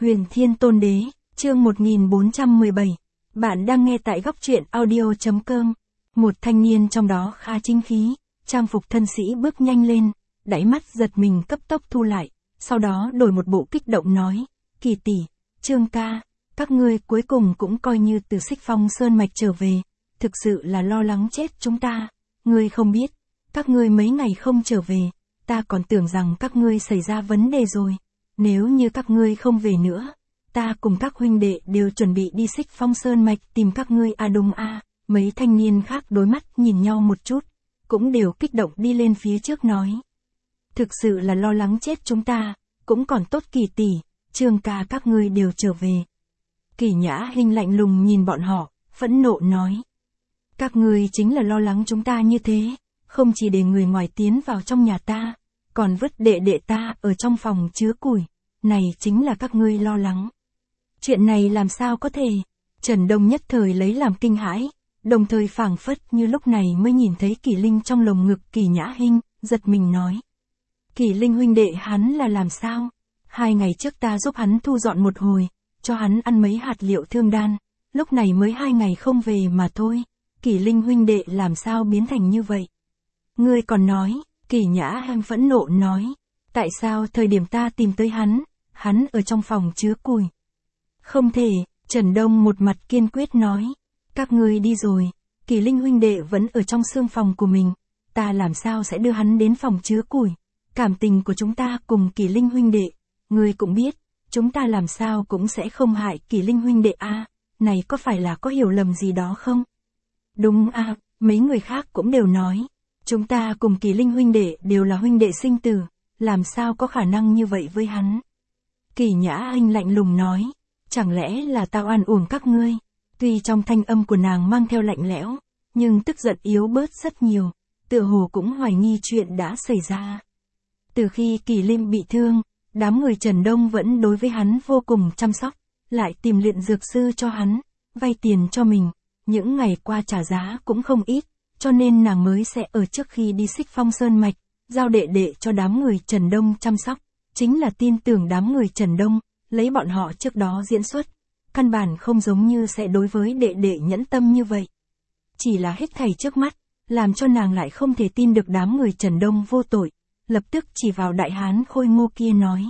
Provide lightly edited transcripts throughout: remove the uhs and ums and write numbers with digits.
Huyền Thiên Tôn Đế, chương 1417. Bạn đang nghe tại góc truyện audio.com. Một thanh niên trong đó khá chính khí, trang phục thân sĩ bước nhanh lên, đáy mắt giật mình cấp tốc thu lại, sau đó đổi một bộ kích động nói, Kỳ tỷ, Trương ca, các ngươi cuối cùng cũng coi như từ Xích Phong Sơn Mạch trở về, thực sự là lo lắng chết chúng ta, ngươi không biết, các ngươi mấy ngày không trở về, ta còn tưởng rằng các ngươi xảy ra vấn đề rồi. Nếu như các ngươi không về nữa, ta cùng các huynh đệ đều chuẩn bị đi Xích Phong Sơn Mạch tìm các ngươi đúng a. Mấy thanh niên khác đối mắt nhìn nhau một chút, cũng đều kích động đi lên phía trước nói. Thực sự là lo lắng chết chúng ta, cũng còn tốt Kỳ tỷ, Trương ca các ngươi đều trở về. Kỳ Nhã Hinh lạnh lùng nhìn bọn họ, phẫn nộ nói. Các ngươi chính là lo lắng chúng ta như thế, không chỉ để người ngoài tiến vào trong nhà ta, còn vứt đệ đệ ta ở trong phòng chứa củi, này chính là các ngươi lo lắng. Chuyện này làm sao có thể? Trần Đông nhất thời lấy làm kinh hãi, đồng thời phảng phất như lúc này mới nhìn thấy Kỳ Linh trong lồng ngực Kỳ Nhã Hinh, giật mình nói. Kỳ Linh huynh đệ hắn là làm sao? 2 ngày trước ta giúp hắn thu dọn một hồi, cho hắn ăn mấy hạt liệu thương đan, lúc này mới 2 ngày không về mà thôi, Kỳ Linh huynh đệ làm sao biến thành như vậy? Ngươi còn nói, Kỳ Nhã Hinh phẫn nộ nói, tại sao thời điểm ta tìm tới hắn ở trong phòng chứa củi. Không thể, Trần Đông một mặt kiên quyết nói, các ngươi đi rồi, Kỳ Linh huynh đệ vẫn ở trong xương phòng của mình, ta làm sao sẽ đưa hắn đến phòng chứa củi, cảm tình của chúng ta cùng Kỳ Linh huynh đệ, ngươi cũng biết, chúng ta làm sao cũng sẽ không hại Kỳ Linh huynh đệ a. Này có phải là có hiểu lầm gì đó không? Đúng a, mấy người khác cũng đều nói. Chúng ta cùng Kỳ Linh huynh đệ đều là huynh đệ sinh tử, làm sao có khả năng như vậy với hắn? Kỳ Nhã Hinh lạnh lùng nói, chẳng lẽ là tao oan uổng các ngươi? Tuy trong thanh âm của nàng mang theo lạnh lẽo, nhưng tức giận yếu bớt rất nhiều, tựa hồ cũng hoài nghi chuyện đã xảy ra. Từ khi Kỳ Linh bị thương, đám người Trần Đông vẫn đối với hắn vô cùng chăm sóc, lại tìm luyện dược sư cho hắn, vay tiền cho mình, những ngày qua trả giá cũng không ít. Cho nên nàng mới sẽ ở trước khi đi Xích Phong Sơn Mạch, giao đệ đệ cho đám người Trần Đông chăm sóc, chính là tin tưởng đám người Trần Đông, lấy bọn họ trước đó diễn xuất, căn bản không giống như sẽ đối với đệ đệ nhẫn tâm như vậy. Chỉ là hết thảy trước mắt, làm cho nàng lại không thể tin được đám người Trần Đông vô tội, lập tức chỉ vào đại hán khôi ngô kia nói.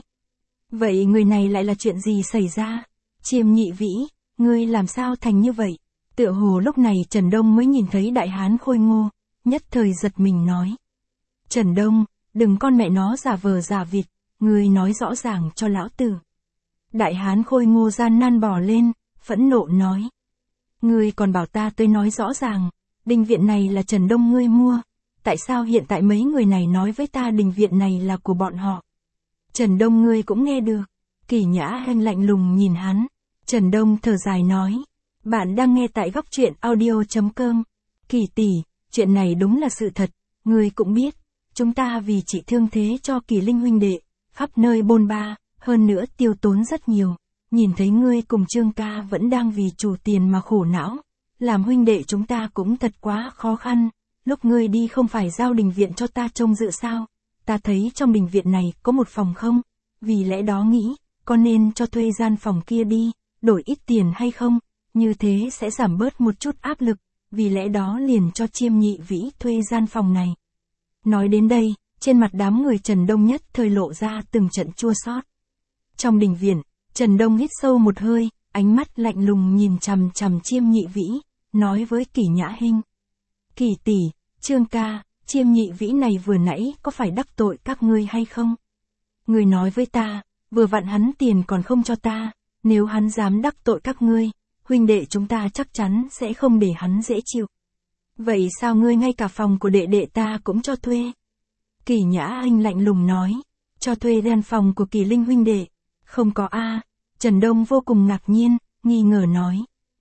Vậy người này lại là chuyện gì xảy ra? Chiêm Nhị Vĩ, ngươi làm sao thành như vậy? Tựa hồ lúc này Trần Đông mới nhìn thấy đại hán khôi ngô, nhất thời giật mình nói. Trần Đông, đừng con mẹ nó giả vờ giả vịt, ngươi nói rõ ràng cho lão tử. Đại hán khôi ngô gian nan bò lên, phẫn nộ nói. Ngươi còn bảo ta tới nói rõ ràng, đình viện này là Trần Đông ngươi mua, tại sao hiện tại mấy người này nói với ta đình viện này là của bọn họ? Trần Đông ngươi cũng nghe được, Kỳ Nhã Hinh lạnh lùng nhìn hắn, Trần Đông thở dài nói. Bạn đang nghe tại góc truyện audio.com. Kỳ tỷ, chuyện này đúng là sự thật, ngươi cũng biết, chúng ta vì trị thương thế cho Kỳ Linh huynh đệ, khắp nơi bôn ba, hơn nữa tiêu tốn rất nhiều, nhìn thấy ngươi cùng Trương ca vẫn đang vì chủ tiền mà khổ não, làm huynh đệ chúng ta cũng thật quá khó khăn, lúc ngươi đi không phải giao đình viện cho ta trông dự sao, ta thấy trong đình viện này có một phòng không, vì lẽ đó nghĩ, có nên cho thuê gian phòng kia đi, đổi ít tiền hay không? Như thế sẽ giảm bớt một chút áp lực, vì lẽ đó liền cho Chiêm Nhị Vĩ thuê gian phòng này. Nói đến đây, trên mặt đám người Trần Đông nhất thời lộ ra từng trận chua xót. Trong đình viện, Trần Đông hít sâu một hơi, ánh mắt lạnh lùng nhìn chằm chằm Chiêm Nhị Vĩ, nói với Kỳ Nhã Hinh. Kỳ tỷ, Trương ca, Chiêm Nhị Vĩ này vừa nãy có phải đắc tội các ngươi hay không? Ngươi nói với ta, vừa vặn hắn tiền còn không cho ta, nếu hắn dám đắc tội các ngươi, huynh đệ chúng ta chắc chắn sẽ không để hắn dễ chịu. Vậy sao ngươi ngay cả phòng của đệ đệ ta cũng cho thuê? Kỳ Nhã Hinh lạnh lùng nói, cho thuê gian phòng của Kỳ Linh huynh đệ. Không có a. Trần Đông vô cùng ngạc nhiên, nghi ngờ nói.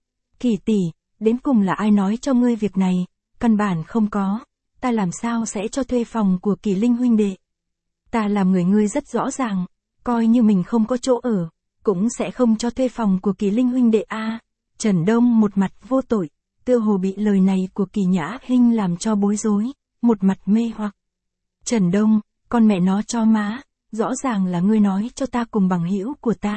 Kỳ tỷ, đến cùng là ai nói cho ngươi việc này? Căn bản không có, ta làm sao sẽ cho thuê phòng của Kỳ Linh huynh đệ? Ta làm người ngươi rất rõ ràng, coi như mình không có chỗ ở, cũng sẽ không cho thuê phòng của Kỳ Linh huynh đệ a. Trần Đông một mặt vô tội, tựa hồ bị lời này của Kỳ Nhã Hinh làm cho bối rối, một mặt mê hoặc. Trần Đông, con mẹ nó cho má, rõ ràng là ngươi nói cho ta cùng bằng hữu của ta,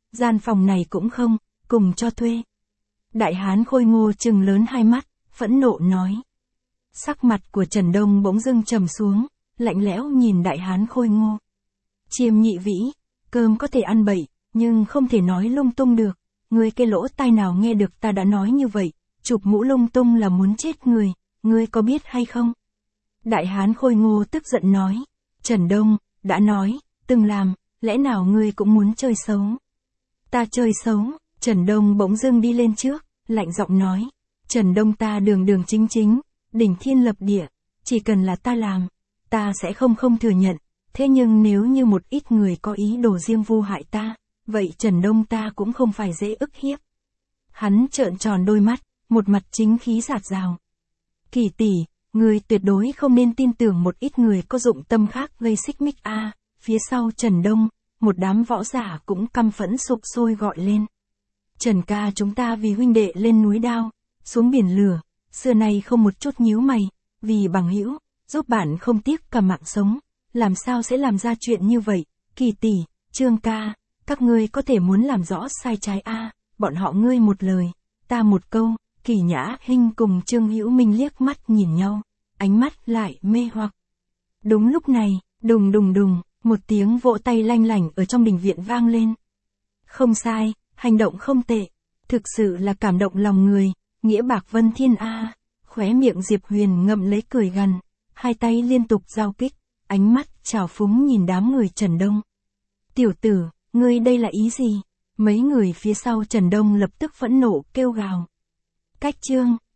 gian phòng này cũng không, cùng cho thuê. Đại hán khôi ngô trừng lớn hai mắt, phẫn nộ nói. Sắc mặt của Trần Đông bỗng dưng trầm xuống, lạnh lẽo nhìn đại hán khôi ngô. Chiêm nhị vĩ, cơm có thể ăn bậy, nhưng không thể nói lung tung được. Ngươi cái lỗ tai nào nghe được ta đã nói như vậy, chụp mũ lung tung là muốn chết người, ngươi có biết hay không? Đại hán khôi ngô tức giận nói. Trần Đông, đã nói, từng làm, lẽ nào ngươi cũng muốn chơi xấu? Ta chơi xấu, Trần Đông bỗng dưng đi lên trước, lạnh giọng nói. Trần Đông ta đường đường chính chính, đỉnh thiên lập địa, chỉ cần là ta làm, ta sẽ không thừa nhận. Thế nhưng nếu như một ít người có ý đồ riêng vu hại ta, vậy Trần Đông ta cũng không phải dễ ức hiếp. Hắn trợn tròn đôi mắt, một mặt chính khí rạt rào. Kỳ tỷ, người tuyệt đối không nên tin tưởng một ít người có dụng tâm khác gây xích mích a. Phía sau Trần Đông, một đám võ giả cũng căm phẫn sục sôi gọi lên. Trần ca chúng ta vì huynh đệ lên núi đao, xuống biển lửa, xưa nay không một chút nhíu mày, vì bằng hữu, giúp bạn không tiếc cả mạng sống, làm sao sẽ làm ra chuyện như vậy? Kỳ tỷ, Trương ca, các ngươi có thể muốn làm rõ sai trái a, bọn họ ngươi một lời, ta một câu. Kỳ Nhã Hinh cùng Trương Hữu Minh liếc mắt nhìn nhau, ánh mắt lại mê hoặc. Đúng lúc này, đùng đùng đùng, một tiếng vỗ tay lanh lảnh ở trong đình viện vang lên. Không sai, hành động không tệ, thực sự là cảm động lòng người, nghĩa bạc vân thiên a. Khóe miệng Diệp Huyền ngậm lấy cười gằn, hai tay liên tục giao kích, ánh mắt trào phúng nhìn đám người Trần Đông. Tiểu tử, ngươi đây là ý gì? Mấy người phía sau Trần Đông lập tức phẫn nộ kêu gào. Cách chương